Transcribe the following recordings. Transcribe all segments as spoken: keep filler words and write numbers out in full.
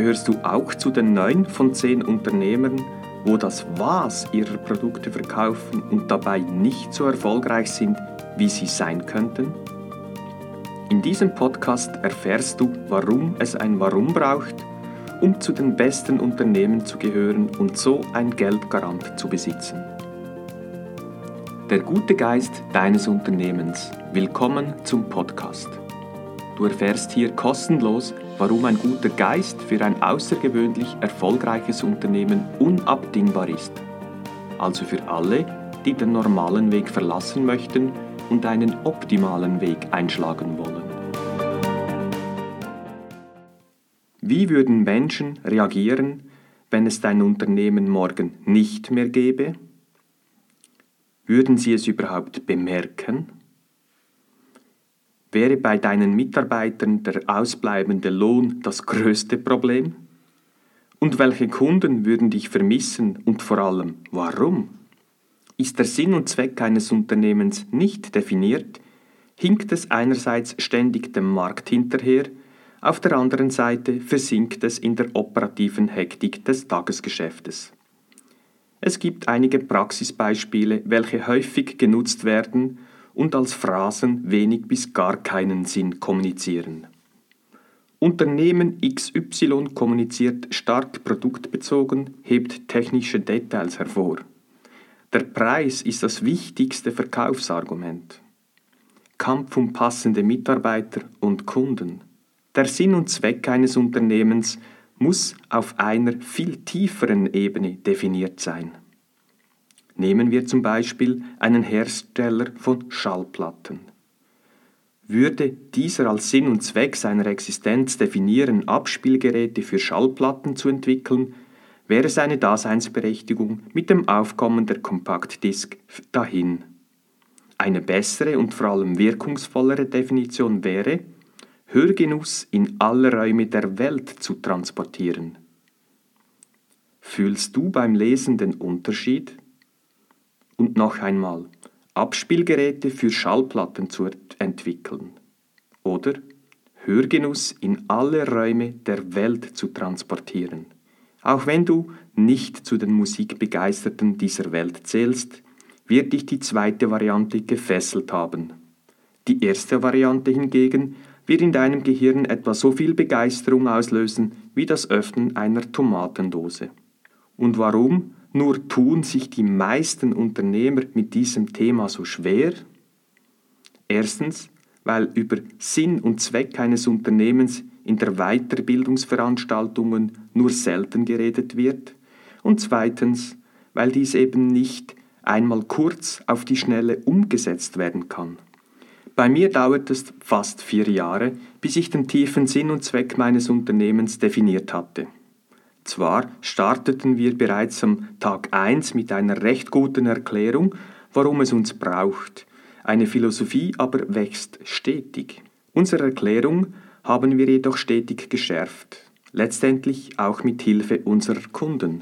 Gehörst du auch zu den neun von zehn Unternehmern, wo das Was ihrer Produkte verkaufen und dabei nicht so erfolgreich sind, wie sie sein könnten? In diesem Podcast erfährst du, warum es ein Warum braucht, um zu den besten Unternehmen zu gehören und so ein Geldgarant zu besitzen. Der gute Geist deines Unternehmens. Willkommen zum Podcast. Du erfährst hier kostenlos, warum ein guter Geist für ein außergewöhnlich erfolgreiches Unternehmen unabdingbar ist. Also für alle, die den normalen Weg verlassen möchten und einen optimalen Weg einschlagen wollen. Wie würden Menschen reagieren, wenn es dein Unternehmen morgen nicht mehr gäbe? Würden sie es überhaupt bemerken? Wäre bei deinen Mitarbeitern der ausbleibende Lohn das größte Problem? Und welche Kunden würden dich vermissen und vor allem, warum? Ist der Sinn und Zweck eines Unternehmens nicht definiert, hinkt es einerseits ständig dem Markt hinterher, auf der anderen Seite versinkt es in der operativen Hektik des Tagesgeschäftes. Es gibt einige Praxisbeispiele, welche häufig genutzt werden und als Phrasen wenig bis gar keinen Sinn kommunizieren. Unternehmen X Y kommuniziert stark produktbezogen, hebt technische Details hervor. Der Preis ist das wichtigste Verkaufsargument. Kampf um passende Mitarbeiter und Kunden. Der Sinn und Zweck eines Unternehmens muss auf einer viel tieferen Ebene definiert sein. Nehmen wir zum Beispiel einen Hersteller von Schallplatten. Würde dieser als Sinn und Zweck seiner Existenz definieren, Abspielgeräte für Schallplatten zu entwickeln, wäre seine Daseinsberechtigung mit dem Aufkommen der Compact-Disc dahin. Eine bessere und vor allem wirkungsvollere Definition wäre, Hörgenuss in alle Räume der Welt zu transportieren. Fühlst du beim Lesen den Unterschied? Und noch einmal, Abspielgeräte für Schallplatten zu entwickeln. Oder Hörgenuss in alle Räume der Welt zu transportieren. Auch wenn du nicht zu den Musikbegeisterten dieser Welt zählst, wird dich die zweite Variante gefesselt haben. Die erste Variante hingegen wird in deinem Gehirn etwa so viel Begeisterung auslösen wie das Öffnen einer Tomatendose. Und warum nur tun sich die meisten Unternehmer mit diesem Thema so schwer? Erstens, weil über Sinn und Zweck eines Unternehmens in der Weiterbildungsveranstaltungen nur selten geredet wird. Und zweitens, weil dies eben nicht einmal kurz auf die Schnelle umgesetzt werden kann. Bei mir dauert es fast vier Jahre, bis ich den tiefen Sinn und Zweck meines Unternehmens definiert hatte. Zwar starteten wir bereits am Tag eins mit einer recht guten Erklärung, warum es uns braucht. Eine Philosophie aber wächst stetig. Unsere Erklärung haben wir jedoch stetig geschärft, letztendlich auch mit Hilfe unserer Kunden.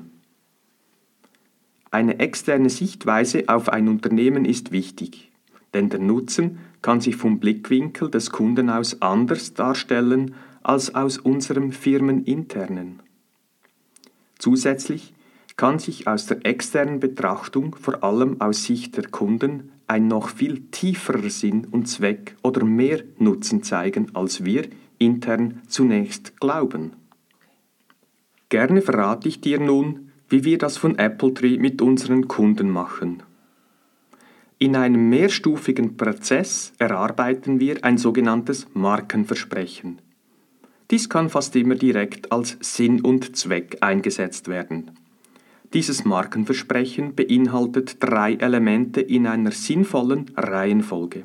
Eine externe Sichtweise auf ein Unternehmen ist wichtig, denn der Nutzen kann sich vom Blickwinkel des Kunden aus anders darstellen als aus unserem firmeninternen. Zusätzlich kann sich aus der externen Betrachtung, vor allem aus Sicht der Kunden, ein noch viel tieferer Sinn und Zweck oder mehr Nutzen zeigen, als wir intern zunächst glauben. Gerne verrate ich dir nun, wie wir das von AppleTree mit unseren Kunden machen. In einem mehrstufigen Prozess erarbeiten wir ein sogenanntes Markenversprechen. Dies kann fast immer direkt als Sinn und Zweck eingesetzt werden. Dieses Markenversprechen beinhaltet drei Elemente in einer sinnvollen Reihenfolge.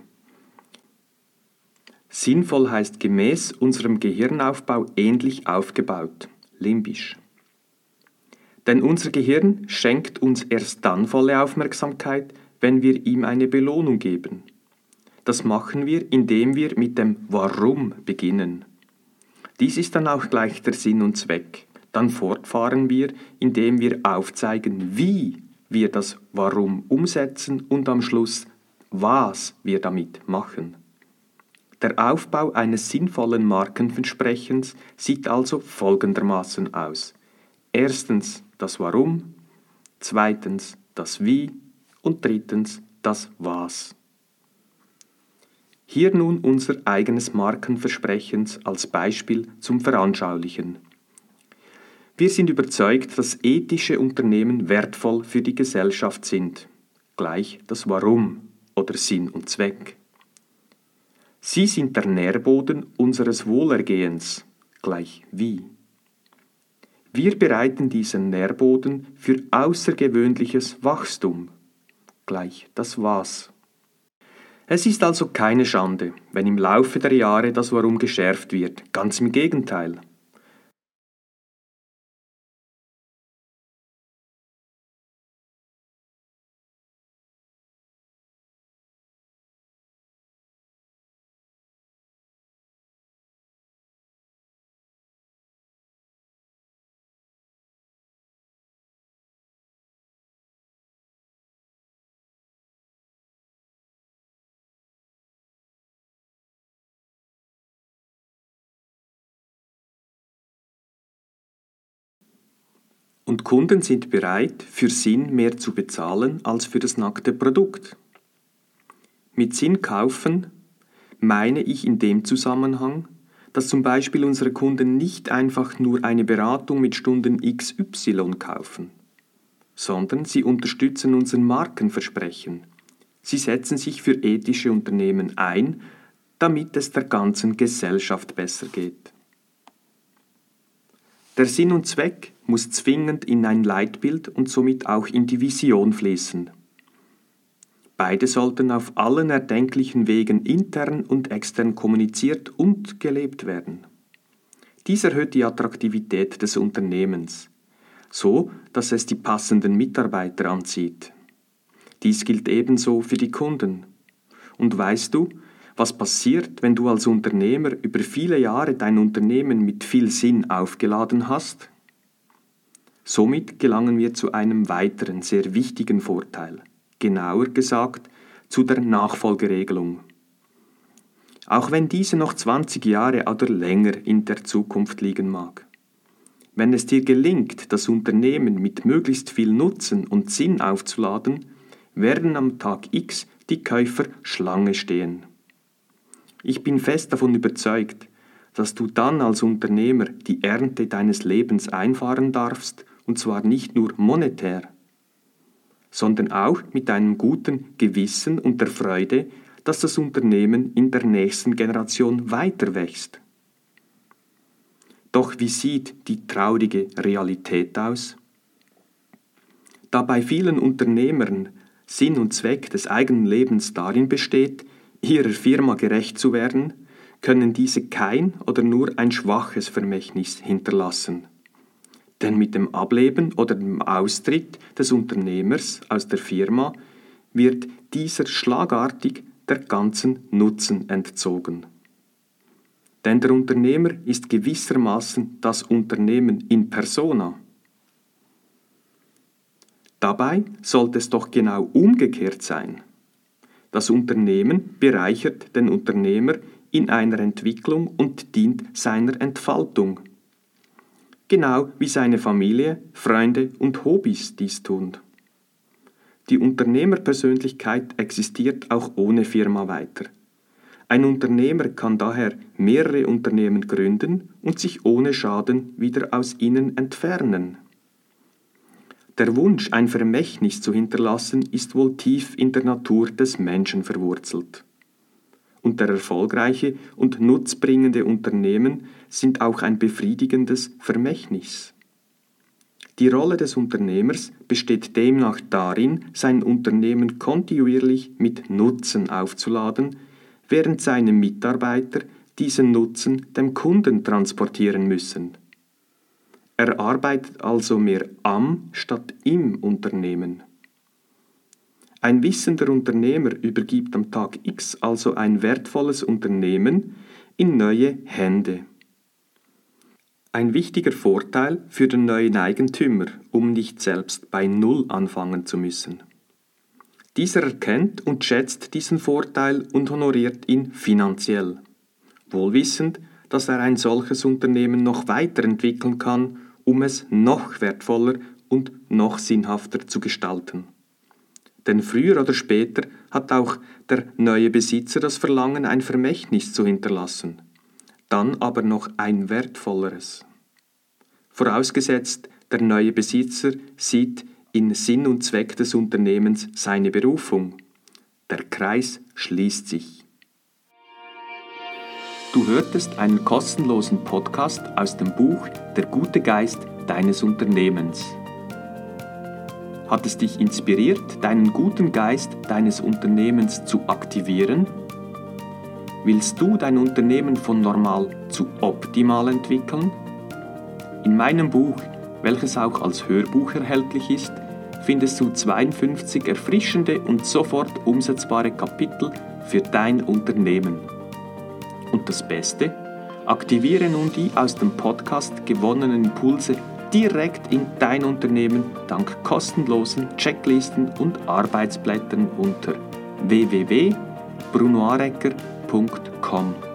Sinnvoll heißt gemäß unserem Gehirnaufbau ähnlich aufgebaut, limbisch. Denn unser Gehirn schenkt uns erst dann volle Aufmerksamkeit, wenn wir ihm eine Belohnung geben. Das machen wir, indem wir mit dem Warum beginnen. Dies ist dann auch gleich der Sinn und Zweck. Dann fortfahren wir, indem wir aufzeigen, wie wir das Warum umsetzen und am Schluss, was wir damit machen. Der Aufbau eines sinnvollen Markenversprechens sieht also folgendermaßen aus. Erstens das Warum, zweitens das Wie und drittens das Was. Hier nun unser eigenes Markenversprechen als Beispiel zum Veranschaulichen. Wir sind überzeugt, dass ethische Unternehmen wertvoll für die Gesellschaft sind. Gleich das Warum oder Sinn und Zweck. Sie sind der Nährboden unseres Wohlergehens. Gleich Wie. Wir bereiten diesen Nährboden für außergewöhnliches Wachstum. Gleich das Was. Es ist also keine Schande, wenn im Laufe der Jahre das Warum geschärft wird. Ganz im Gegenteil. Und Kunden sind bereit, für Sinn mehr zu bezahlen als für das nackte Produkt. Mit Sinn kaufen meine ich in dem Zusammenhang, dass zum Beispiel unsere Kunden nicht einfach nur eine Beratung mit Stunden X Y kaufen, sondern sie unterstützen unser Markenversprechen. Sie setzen sich für ethische Unternehmen ein, damit es der ganzen Gesellschaft besser geht. Der Sinn und Zweck muss zwingend in ein Leitbild und somit auch in die Vision fließen. Beide sollten auf allen erdenklichen Wegen intern und extern kommuniziert und gelebt werden. Dies erhöht die Attraktivität des Unternehmens, so dass es die passenden Mitarbeiter anzieht. Dies gilt ebenso für die Kunden. Und weißt du, was passiert, wenn du als Unternehmer über viele Jahre dein Unternehmen mit viel Sinn aufgeladen hast? Somit gelangen wir zu einem weiteren sehr wichtigen Vorteil, genauer gesagt zu der Nachfolgeregelung. Auch wenn diese noch zwanzig Jahre oder länger in der Zukunft liegen mag. Wenn es dir gelingt, das Unternehmen mit möglichst viel Nutzen und Sinn aufzuladen, werden am Tag X die Käufer Schlange stehen. Ich bin fest davon überzeugt, dass du dann als Unternehmer die Ernte deines Lebens einfahren darfst, und zwar nicht nur monetär, sondern auch mit einem guten Gewissen und der Freude, dass das Unternehmen in der nächsten Generation weiter wächst. Doch wie sieht die traurige Realität aus? Da bei vielen Unternehmern Sinn und Zweck des eigenen Lebens darin besteht, ihrer Firma gerecht zu werden, können diese kein oder nur ein schwaches Vermächtnis hinterlassen. Denn mit dem Ableben oder dem Austritt des Unternehmers aus der Firma wird dieser schlagartig der ganzen Nutzen entzogen. Denn der Unternehmer ist gewissermaßen das Unternehmen in persona. Dabei sollte es doch genau umgekehrt sein. Das Unternehmen bereichert den Unternehmer in einer Entwicklung und dient seiner Entfaltung. Genau wie seine Familie, Freunde und Hobbys dies tun. Die Unternehmerpersönlichkeit existiert auch ohne Firma weiter. Ein Unternehmer kann daher mehrere Unternehmen gründen und sich ohne Schaden wieder aus ihnen entfernen. Der Wunsch, ein Vermächtnis zu hinterlassen, ist wohl tief in der Natur des Menschen verwurzelt. Und der erfolgreiche und nutzbringende Unternehmen sind auch ein befriedigendes Vermächtnis. Die Rolle des Unternehmers besteht demnach darin, sein Unternehmen kontinuierlich mit Nutzen aufzuladen, während seine Mitarbeiter diesen Nutzen dem Kunden transportieren müssen. Er arbeitet also mehr am statt im Unternehmen. Ein wissender Unternehmer übergibt am Tag X also ein wertvolles Unternehmen in neue Hände. Ein wichtiger Vorteil für den neuen Eigentümer, um nicht selbst bei Null anfangen zu müssen. Dieser erkennt und schätzt diesen Vorteil und honoriert ihn finanziell. wohlwissend, dass er ein solches Unternehmen noch weiterentwickeln kann, um es noch wertvoller und noch sinnhafter zu gestalten. Denn früher oder später hat auch der neue Besitzer das Verlangen, ein Vermächtnis zu hinterlassen, dann aber noch ein wertvolleres. Vorausgesetzt, der neue Besitzer sieht in Sinn und Zweck des Unternehmens seine Berufung. Der Kreis schließt sich. Du hörtest einen kostenlosen Podcast aus dem Buch Der gute Geist deines Unternehmens. Hat es dich inspiriert, deinen guten Geist deines Unternehmens zu aktivieren? Willst du dein Unternehmen von normal zu optimal entwickeln? In meinem Buch, welches auch als Hörbuch erhältlich ist, findest du zweiundfünfzig erfrischende und sofort umsetzbare Kapitel für dein Unternehmen. Und das Beste? Aktiviere nun die aus dem Podcast gewonnenen Impulse direkt in dein Unternehmen dank kostenlosen Checklisten und Arbeitsblättern unter w w w punkt bruno arecker punkt com.